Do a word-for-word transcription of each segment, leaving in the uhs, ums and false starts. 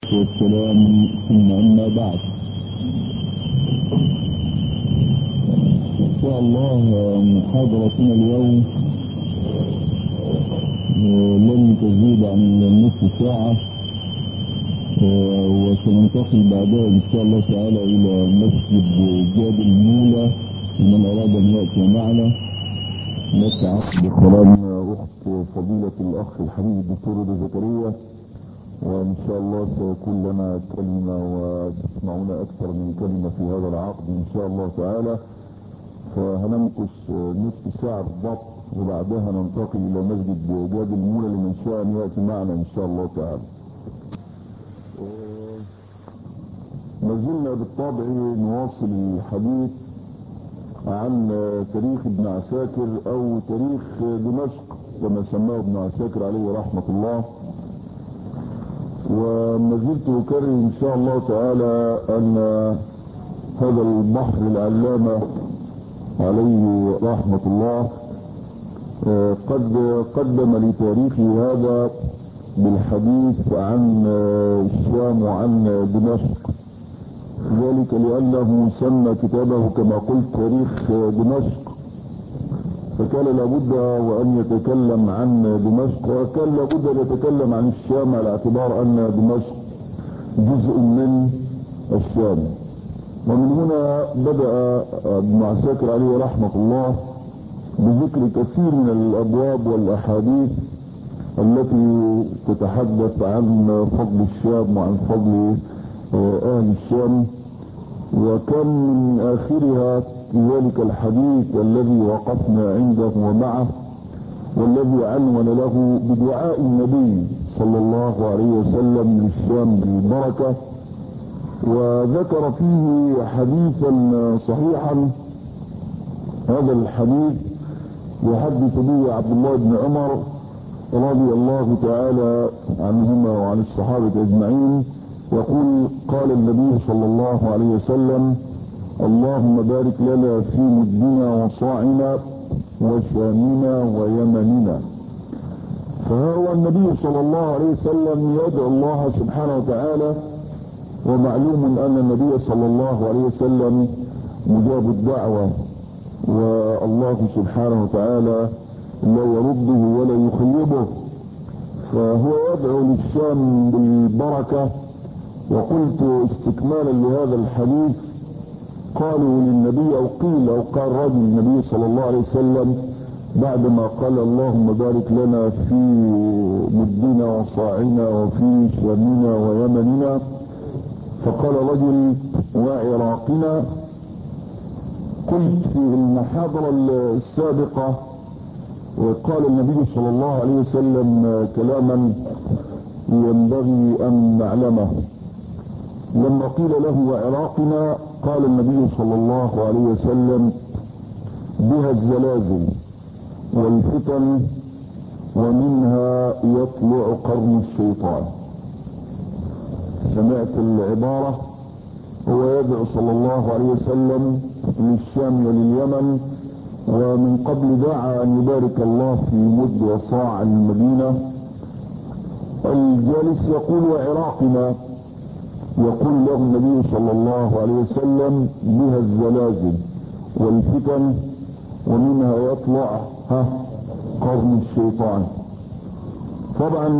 والسلام، ثم أما بعد. إن شاء الله محاضرتنا اليوم لن تزيد عن نصف ساعة، وسننتقل بعدها إن شاء الله تعالى إلى مسجد جاد المولى لمن أراد أن يأتي معنا. نسعد بكلام أخت فضيلة الأخ الحبيب الدكتور رضا زكريا، وإن شاء الله سيكون لنا كلمة وتسمعون أكثر من كلمة في هذا العقد إن شاء الله تعالى. فهنمكث نصف ساعة بالضبط، وبعدها ننتقل إلى مسجد جاد المولى لمن شاء أن يأتي معنا إن شاء الله تعالى. ما زلنا بالطبع نواصل الحديث عن تاريخ ابن عساكر أو تاريخ دمشق كما سماه ابن عساكر عليه رحمة الله. وما زلت أكرر إن شاء الله تعالى أن هذا البحر العلامة عليه رحمة الله قد قدم لتاريخه هذا بالحديث عن الشام وعن دمشق، ذلك لأنه سمى كتابه كما قلت تاريخ دمشق، فكان لابد وأن يتكلم عن دمشق، وكان لابد أن يتكلم عن الشام على اعتبار أن دمشق جزء من الشام. ومن هنا بدأ ابن عساكر عليه رحمة الله بذكر كثير من الأبواب والأحاديث التي تتحدث عن فضل الشام وعن فضل أهل الشام، وكان من آخرها ذلك الحديث الذي وقفنا عنده ومعه، والذي عنون له بدعاء النبي صلى الله عليه وسلم للشام بالبركة، وذكر فيه حديثا صحيحا. هذا الحديث يحدث به عبد الله بن عمر رضي الله تعالى عنهما وعن الصحابة أجمعين، يقول: قال النبي صلى الله عليه وسلم: اللهم بارك لنا في مدنا وصاعنا وشامنا ويمننا. فهو النبي صلى الله عليه وسلم يدعو الله سبحانه وتعالى، ومعلوم أن النبي صلى الله عليه وسلم مجاب الدعوة، والله سبحانه وتعالى لا يرده ولا يخيبه، فهو يدعو للشام بالبركة. وقلت استكمالا لهذا الحديث، قالوا للنبي أو قيل أو قال رجل النبي صلى الله عليه وسلم بعدما قال اللهم بارك لنا في مدنا وصاعنا وفي شامنا ويمننا، فقال رجل وعراقنا. قلت في المحاضرة السابقة وقال النبي صلى الله عليه وسلم كلاما ينبغي أن نعلمه. لما قيل له وعراقنا قال النبي صلى الله عليه وسلم: بها الزلازل والفتن ومنها يطلع قرن الشيطان. سمعت العبارة؟ هو يدعو صلى الله عليه وسلم للشام ولليمن، ومن قبل دعا أن يبارك الله في مد وصاع المدينة. الجالس يقول وعراقنا، يقول له النبي صلى الله عليه وسلم: بها الزلازل والفتن ومنها يطلع ها قرن الشيطان. طبعا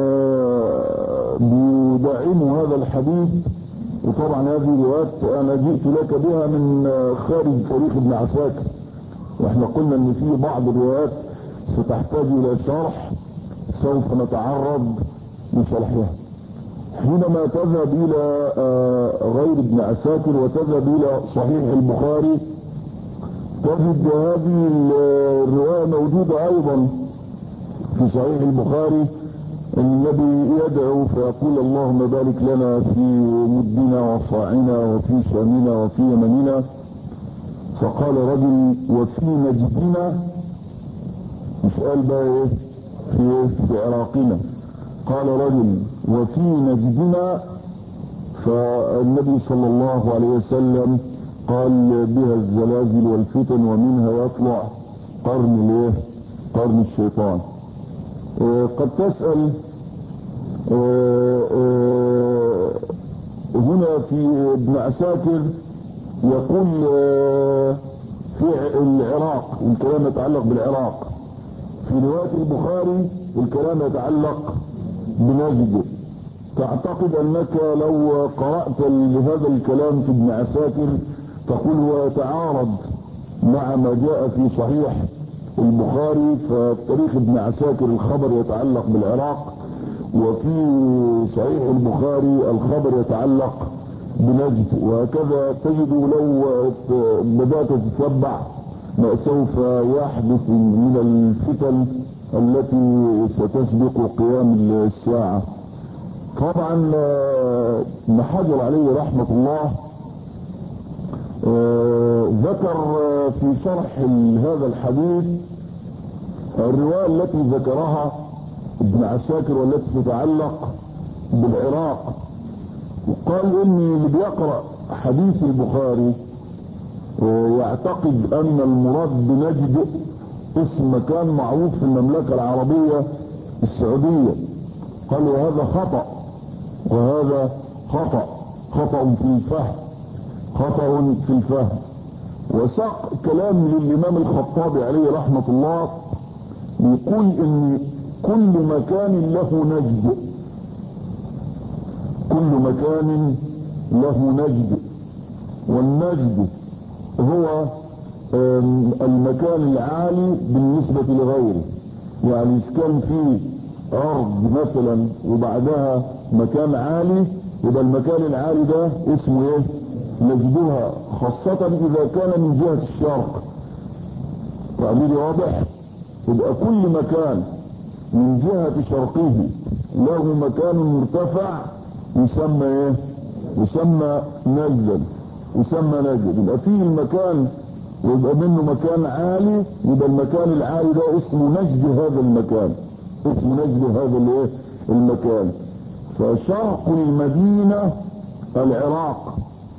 بيدعم هذا الحديث، وطبعا هذه روايات انا جئت لك بها من خارج تاريخ ابن عساكر، واحنا قلنا ان في بعض الروايات ستحتاج الى شرح، سوف نتعرض لشرحها. حينما تذهب الى غير ابن عساكر وتذهب الى صحيح البخاري تجد هذه الرواية موجودة ايضا في صحيح البخاري. النبي يدعو فيقول اللهم بارك لنا في مدنا وصاعنا وفي شامنا وفي يمننا. فقال رجل وفي نجدنا، مش قال بقى ايه في, في عراقنا، قال رجل وفي نجدنا. فالنبي صلى الله عليه وسلم قال بها الزلازل والفتن ومنها يطلع قرن الايه قرن الشيطان. اه قد تسأل اه اه في ابن عساكر يقول في العراق والكلام يتعلق بالعراق، في رواية البخاري الكلام يتعلق بنجد. تعتقد انك لو قرأت هذا الكلام في ابن عساكر تقول هو يتعارض مع ما جاء في صحيح البخاري، فتاريخ ابن عساكر الخبر يتعلق بالعراق، وفي صحيح البخاري الخبر يتعلق بنجد، وهكذا تجد لو بدأت تتبع ما سوف يحدث من الفتن التي ستسبق قيام الساعة. طبعا ابن حجر عليه رحمة الله ذكر في شرح هذا الحديث الرواية التي ذكرها ابن عساكر والتي تتعلق بالعراق، وقال ان اللي بيقرأ حديث البخاري يعتقد ان المراد بنجد اسم مكان معروف في المملكة العربية السعودية. قال وهذا خطأ، وهذا خطأ خطأ في الفهم، خطأ في الفهم. وساق كلام للإمام الخطابي عليه رحمة الله يقول ان كل مكان له نجد، كل مكان له نجد، والنجد هو المكان العالي بالنسبة لغيره. يعني إذا كان فيه أرض مثلا وبعدها مكان عالي يبقى المكان العالي ده اسمه ايه؟ نجدها، خاصة إذا كان من جهة الشرق. تعبيري واضح؟ يبقى كل مكان من جهة شرقه له مكان مرتفع يسمى ايه؟ يسمى نجدا، يسمى نجد. يبقى فيه المكان ويبقى منه مكان عالي، يبقى المكان العالي ده اسمه نجد هذا المكان، اسمه نجد هذا الايه؟ المكان. فشرق المدينة العراق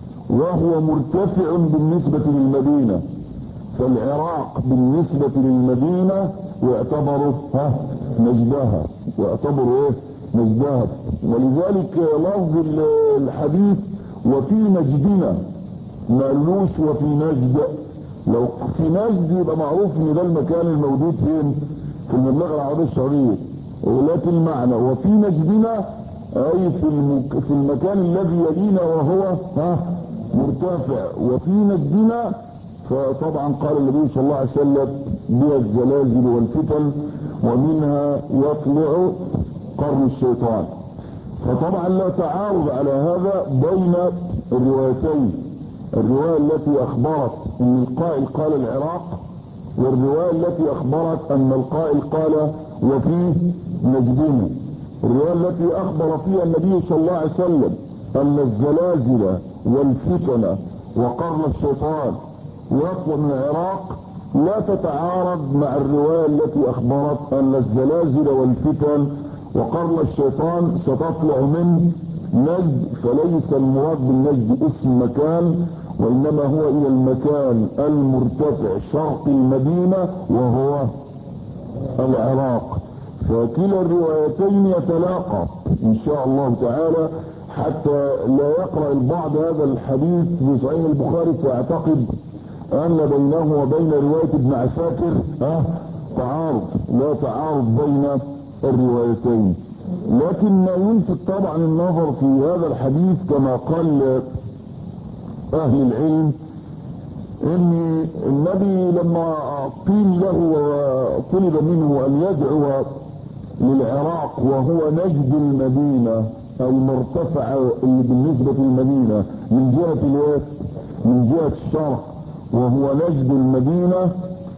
وهو مرتفع بالنسبة للمدينة، فالعراق بالنسبة للمدينة يعتبر ها نجدها، يعتبر ايه؟ نجدها. ولذلك لفظ الحديث وفي نجدنا ما قالوش وفي نجد. لو في نجد يبقى معروف ان ده المكان الموجود فين؟ في المملكة العربية السعودية، ولكن المعنى وفي نجدنا اي في, المك... في المكان الذي يلينا وهو ها مرتفع. وفي نجدنا فطبعا قال النبي صلى الله عليه وسلم بها الزلازل والفتن ومنها يطلع قرن الشيطان. فطبعا لا تعارض على هذا بين الروايتين، الرواية التي اخبرت ان القائل قال العراق، والرواية التي اخبرت ان القائل قال وفيه نجدنا. الرواية التي اخبر فيها النبي صلى الله عليه وسلم ان الزلازل والفتن وقرن الشيطان يطلع من العراق لا تتعارض مع الرواية التي اخبرت ان الزلازل والفتن وقرن الشيطان ستطلع من نجد. فليس المراد بالنجد اسم مكان، وانما هو الى المكان المرتفع شرق المدينة وهو العراق. فكلا الروايتين يتلاقى ان شاء الله تعالى، حتى لا يقرأ البعض هذا الحديث في صحيح البخاري فيعتقد ان بينه وبين رواية ابن عساكر اه تعارض. لا تعارض بين الروايتين، لكن يلفت طبعا النظر في هذا الحديث كما قال اهل العلم ان النبي لما قيل له وطلب منه ان يدعو للعراق وهو نجد المدينة المرتفع اللي بالنسبة للمدينة من جهة الوقت من جهة الشرق وهو نجد المدينة،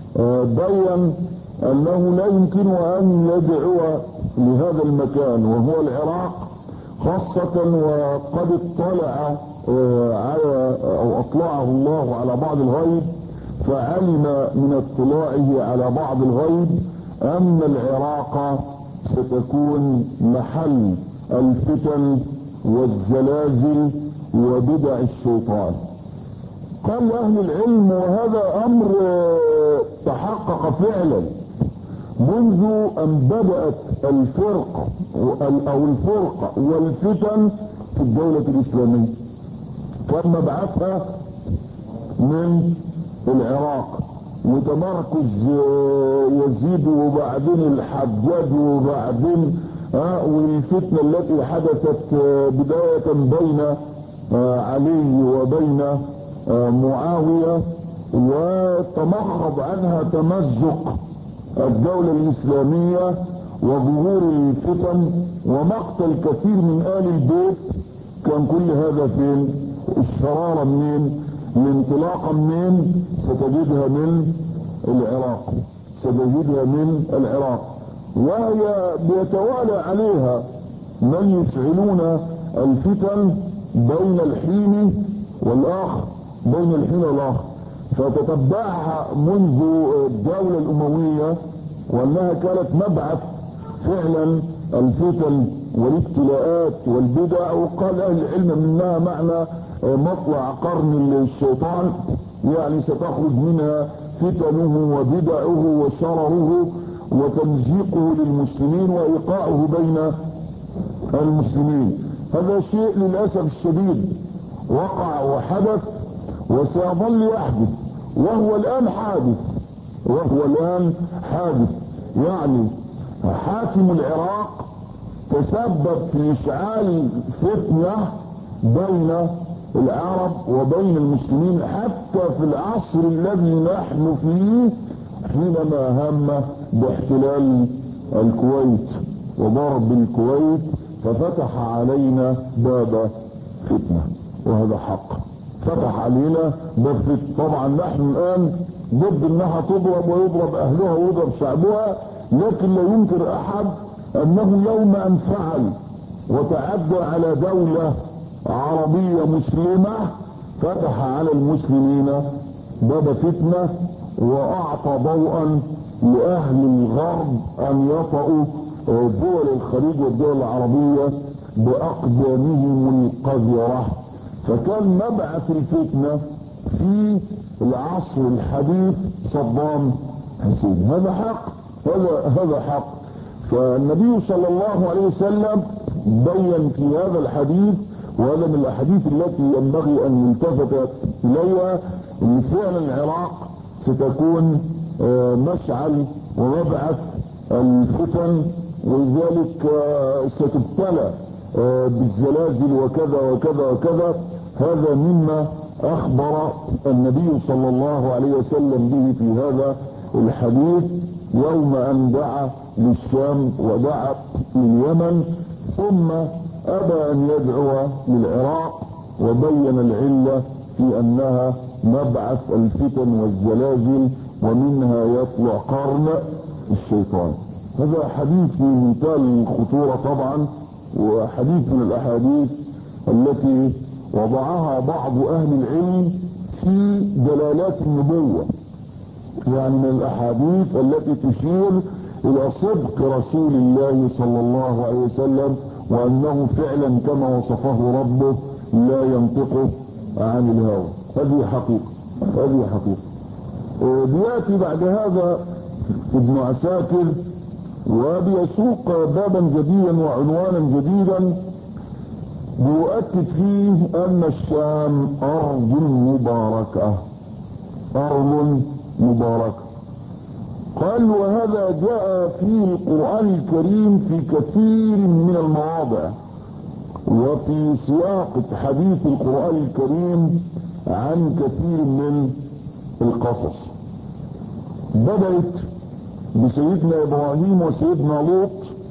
بين انه لا يمكن ان يدعو لهذا المكان وهو العراق، خاصة وقد اطلع على او اطلعه الله على بعض الغيب، فعلم من اطلاعه على بعض الغيب ان العراق ستكون محل الفتن والزلازل وبدع الشيطان. قال اهل العلم وهذا امر تحقق فعلا منذ ان بدأت الفرقة او الفرقة والفتن في الدولة الاسلامية. كان مبعثها من العراق، وتمركز يزيد وبعدين الحجاج وبعدين ها والفتنة التي حدثت بداية بين علي وبين معاوية، وتمخض عنها تمزق الدولة الإسلامية وظهور الفتن ومقتل كثير من آل البيت. كان كل هذا فين؟ الشرارة منين؟ الانطلاقة منين؟ ستجدها من العراق، ستجدها من العراق، وهي بيتوالى عليها من يفعلون الفتن بين الحين والآخر، بين الحين والآخر. فتتبعها منذ الدولة الأموية وأنها كانت مبعث فعلا الفتن والابتلاءات والبدع، وقال أهل العلم منها معنى مطلع قرن الشيطان، يعني ستخرج منها فتنه وبدعه وشرره وتمزيقه للمسلمين وإيقاعه بين المسلمين. هذا شيء للأسف الشديد وقع وحدث وسيظل يحدث، وهو الآن حادث، وهو الآن حادث. يعني حاكم العراق تسبب في إشعال فتنة بين العرب وبين المسلمين حتى في العصر الذي نحن فيه، حينما هم باحتلال الكويت وضرب الكويت ففتح علينا باب فتنة، وهذا حق، فتح علينا باب فتنة. طبعا نحن الآن ضد انها تضرب ويضرب اهلها ويضرب شعبها، لكن لا ينكر احد انه يوم ان فعل وتعدى على دولة عربية مسلمة فتح على المسلمين باب فتنة، واعطى ضوءا لاهل الغرب ان يطأوا دول الخليج والدول العربية باقدامهم القذرة. فكان مبعث الفتنة في العصر الحديث صدام حسين. هذا حق، هذا هذا حق. فالنبي صلى الله عليه وسلم بين في هذا الحديث، وهذا من الاحاديث التي ينبغي ان يلتفت اليها، ان فعلا العراق ستكون مشعل ومبعث الفتن، ولذلك ستبتلى بالزلازل وكذا وكذا وكذا. هذا مما اخبر النبي صلى الله عليه وسلم به في هذا الحديث يوم ان دعا للشام ودعا لليمن، ثم ابى ان يدعو للعراق، وبين العلة في انها مبعث الفتن والزلازل ومنها يطلع قرن الشيطان. هذا حديث في منتهى الخطورة طبعا، وحديث من الاحاديث التي وضعها بعض اهل العلم في دلالات النبوة، يعني من الاحاديث التي تشير الى صدق رسول الله صلى الله عليه وسلم، وانه فعلا كما وصفه ربه لا ينطق عن الهوى. هذه حقيقة، هذه حقيقة. بياتي بعد هذا ابن عساكر وبيسوق بابا جديدا وعنوانا جديدا بيؤكد فيه ان الشام ارض مباركة، ارض مباركة. قال وهذا جاء في القرآن الكريم في كثير من المواضع، وفي سياق حديث القرآن الكريم عن كثير من القصص. بدأت بسيدنا ابراهيم وسيدنا لوط.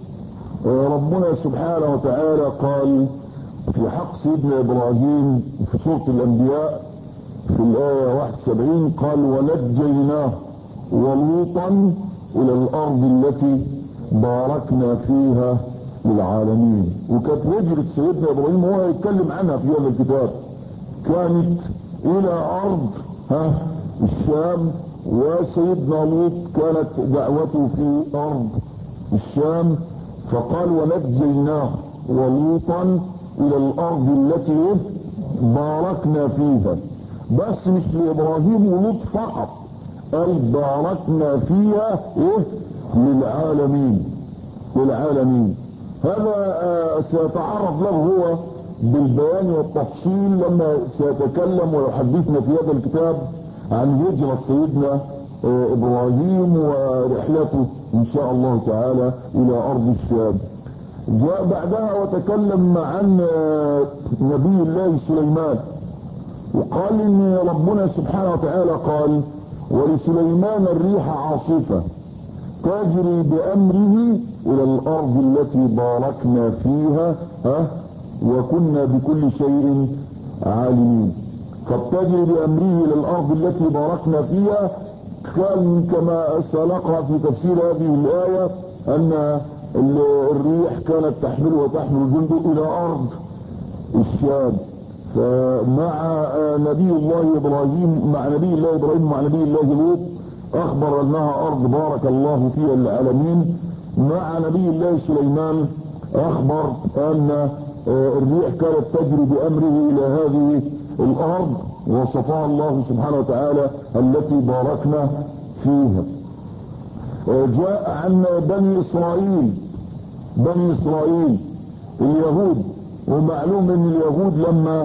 ربنا سبحانه وتعالى قال في حق سيدنا ابراهيم في سورة الانبياء في الآية واحد وسبعين قال ونجيناه ولوطا الى الارض التي باركنا فيها للعالمين. وكانت هجرة سيدنا ابراهيم هو يتكلم عنها في هذا الكتاب كانت الى ارض ها الشام، وسيدنا لوط كانت دعوته في ارض الشام. فقال ونجيناه ولوطا الى الارض التي باركنا فيها، بس مش لابراهيم ولوط فقط، قال باركنا فيها ايه للعالمين، للعالمين. هذا آه سيتعرض له هو بالبيان والتفصيل لما سيتكلم ويحدثنا في هذا الكتاب عن هجرة سيدنا ابراهيم ورحلته ان شاء الله تعالى الى ارض الشام. جاء بعدها وتكلم عن نبي الله سليمان، وقال ان ربنا سبحانه وتعالى قال ولسليمان الريح عاصفة تجري بامره الى الارض التي باركنا فيها ها وكنا بكل شيء عالمين. فبتجري بامره الى الارض التي باركنا فيها كان كما سنقرأ في تفسير هذه الآية أن الريح كانت تحمل وتحمل جنده إلى أرض الشام. فمع نبي الله إبراهيم مع نبي الله إبراهيم مع نبي الله لوط أخبر أنها أرض بارك الله فيها العالمين. مع نبي الله سليمان أخبر أن الريح كانت تجري بأمره إلى هذه الأرض وصفها الله سبحانه وتعالى التي باركنا فيها. جاء عن بني إسرائيل بني إسرائيل اليهود، ومعلوم ان اليهود لما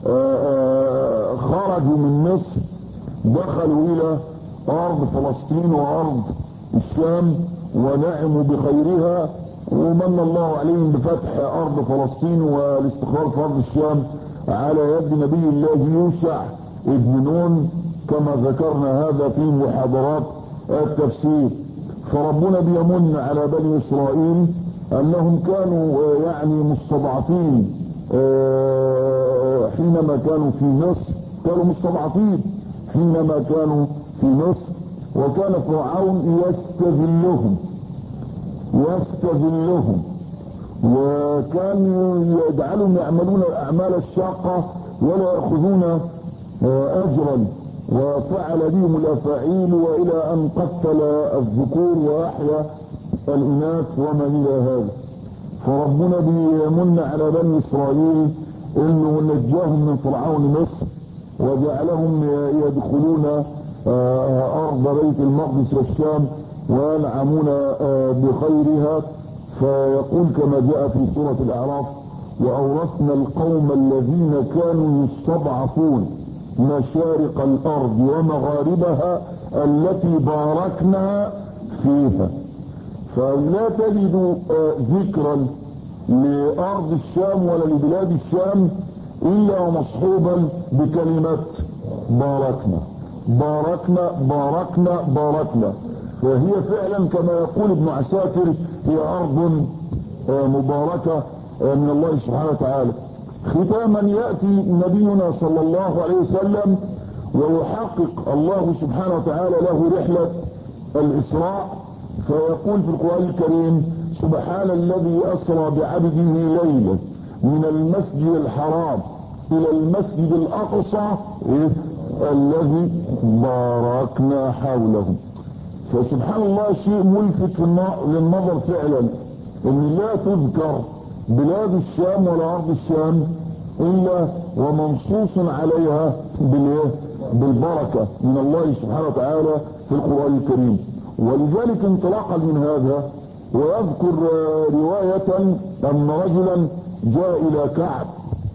خرجوا من مصر دخلوا الى ارض فلسطين وارض الشام ونعموا بخيرها، ومن الله عليهم بفتح ارض فلسطين والاستقرار في ارض الشام على يد نبي الله يوشع ابن نون كما ذكرنا هذا في محاضرات التفسير. فربنا بيمن على بني اسرائيل انهم كانوا يعني مستضعفين حينما كانوا في مصر، كانوا مستضعفين حينما كانوا في مصر، وكان فرعون يستذلهم يستذلهم وكان يجعلهم يعملون الاعمال الشاقة ولا يأخذون اجرا، وفعل بهم الافاعيل والى ان قتل الذكور واحيا الاناث وما الى هذا. فربنا بيمن على بني اسرائيل انه نجاهم من فرعون مصر وجعلهم يدخلون ارض بيت المقدس والشام وينعمون بخيرها. فيقول كما جاء في سورة الاعراف واورثنا القوم الذين كانوا يستضعفون مشارق الارض ومغاربها التي باركنا فيها. فلا تجد ذكرا لارض الشام ولا لبلاد الشام الا ومصحوبا بكلمة باركنا باركنا باركنا باركنا. فهي فعلا كما يقول ابن عساكر هي ارض مباركة من الله سبحانه وتعالى. ختاما يأتي نبينا صلى الله عليه وسلم ويحقق الله سبحانه وتعالى له رحلة الإسراء، فيقول في القرآن الكريم سبحان الذي أسرى بعبده ليلا من المسجد الحرام إلى المسجد الأقصى الذي باركنا حوله. فسبحان الله شيء ملفت للنظر فعلا ان لا تذكر بلاد الشام ولا ارض الشام الا ومنصوص عليها بالبركة من الله سبحانه وتعالى في القرآن الكريم. ولذلك انطلاقا من هذا ويذكر رواية ان رجلا جاء الى كعب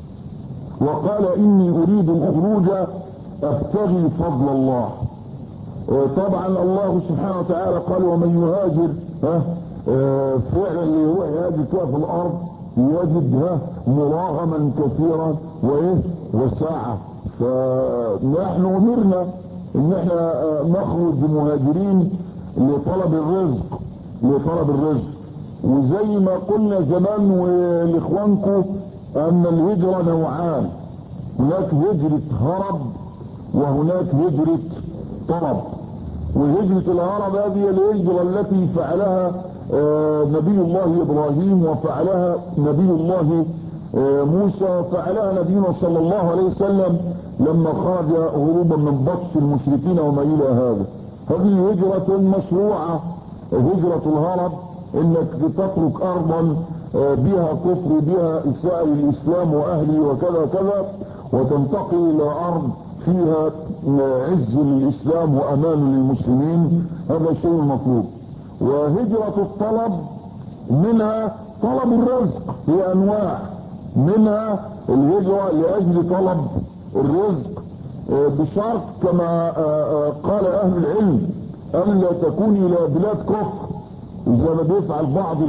وقال اني اريد الخروج ابتغي فضل الله. طبعا الله سبحانه وتعالى قال ومن يهاجر ها فعلا اللي هو يهاجر كده في الارض يجدها مراغما كثيرا وايه وساعة. فنحن امرنا ان احنا نخرج مهاجرين لطلب الرزق لطلب الرزق. وزي ما قلنا زمان ولاخوانكم ان الهجرة نوعان، هناك هجرة هرب وهناك هجرة طلب. وهجرة الهرب هذه الهجرة التي فعلها نبي الله ابراهيم وفعلها نبي الله موسى وفعلها نبينا صلى الله عليه وسلم لما خرج هروبا من بطش المشركين وما الى هذا. هذه هجرة مشروعة هجرة الهرب، انك تترك ارضا بها كفر بها اساءة للاسلام واهله وكذا كذا وتنتقل الى ارض فيها عز للاسلام وامان للمسلمين. هذا شيء مطلوب. وهجرة الطلب منها طلب الرزق، هي انواع منها الهجرة لأجل طلب الرزق بشرط كما قال أهل العلم ألا تكون إلى بلاد كفر زي ما بيفعل بعض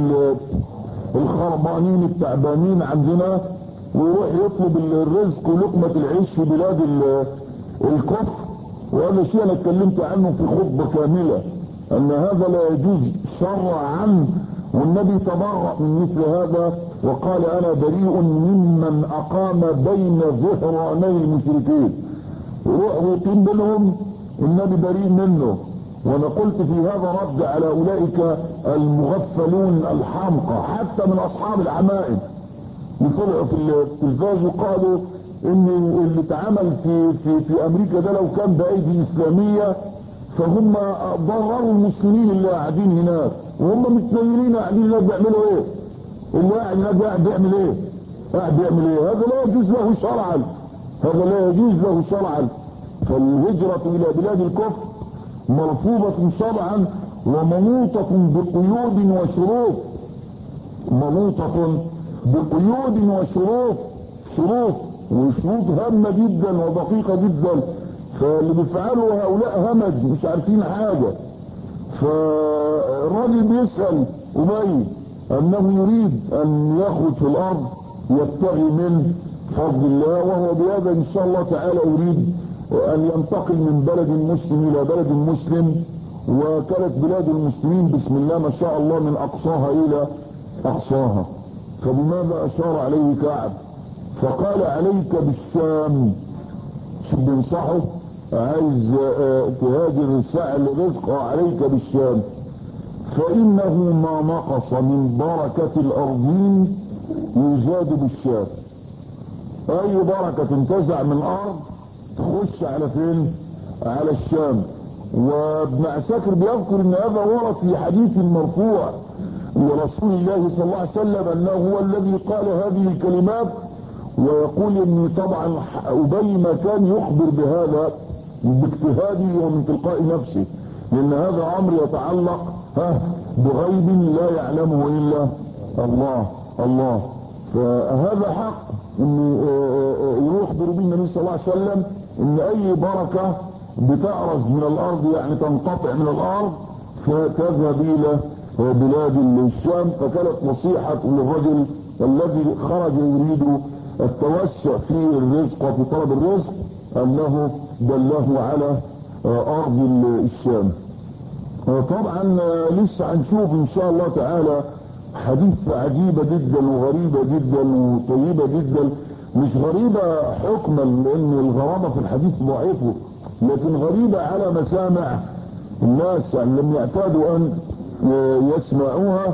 الخربانين التعبانين عندنا، ويروح يطلب الرزق ولقمة العيش في بلاد الكفر. وهذا شيء انا اتكلمت عنه في خطبة كاملة، ان هذا لا يجوز شرعا، والنبي تبرأ من مثل هذا وقال انا بريء ممن اقام بين ظهراني المشركين. يروح ويقيم بينهم، النبي بريء منه. وانا قلت في هذا رد على اولئك المغفلون الحمقى حتى من اصحاب العمائم يطلعوا في التلفاز وقالوا ان اللي اتعمل في في في امريكا ده لو كان بايدي اسلاميه فهم ضرروا المسلمين اللي قاعدين هناك، وهم متنيلين قاعدين هناك بيعملوا ايه؟ اللي قاعد هناك قاعد بيعمل ايه؟ قاعد بيعمل ايه؟ هذا لا يجوز له شرعا، هذا لا يجوز له شرعا. فالهجرة الى بلاد الكفر مرفوضة شرعا ومنوطة بقيود وشروط، منوطة بقيود وشروط، شروط وشروط هامة جدا ودقيقة جدا. فاللي بيفعلوا هؤلاء همج مش عارفين حاجة. فالراجل بيسأل أبي أنه يريد أن يخرج في الأرض يبتغي من فضل الله، وهو بهذا إن شاء الله تعالى يريد أن ينتقل من بلد مسلم إلى بلد مسلم. وكانت بلاد المسلمين بسم الله ما شاء الله من أقصاها إلى أقصاها. فبماذا أشار عليه كعب؟ فقال عليك بالشام. شو بينصحه؟ عايز تهاجر ساعة لرزق، عليك بالشام، فإنه ما نقص من بركة الأرضين يزاد بالشام. أي بركة تنتزع من الأرض تخش على فين؟ على الشام. وابن عساكر بيذكر ان هذا ورد في حديث مرفوع لرسول الله صلى الله عليه وسلم انه هو الذي قال هذه الكلمات، ويقول ان طبعا ابي ما كان يخبر بهذا باجتهاده ومن تلقاء نفسه، لان هذا امر يتعلق ها بغيب لا يعلمه الا الله الله. فهذا حق ان يخبر به النبي صلى الله عليه وسلم ان اي بركه بتأرز من الارض يعني تنقطع من الارض فتذهب الى بلاد الشام. فكانت نصيحة للرجل الذي خرج يريد التوسع في الرزق وفي طلب الرزق انه دله على ارض الشام. طبعا لسه هنشوف ان شاء الله تعالى حديث عجيبة جدا وغريبة جدا وطيبة جدا. مش غريبة حكما لان الغرابة في الحديث ضعيفه، لكن غريبة على مسامع الناس يعني لم يعتادوا ان يسمعوها.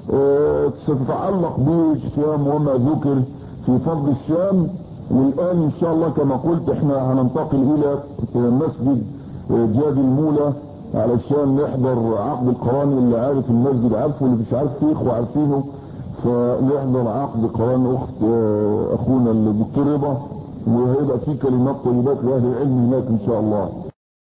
ستتعلق بالشام وما ذكر في فضل الشام. والان ان شاء الله كما قلت احنا هننتقل الى مسجد جاد المولى علشان نحضر عقد القران. اللي عارف المسجد عارفه، اللي مش عارف فيه اخوه عارفينه. فنحضر عقد قران اخت اخونا الدكتور رضا، وهيبقى فيه كلمات طيبات لاهل العلم هناك ان شاء الله.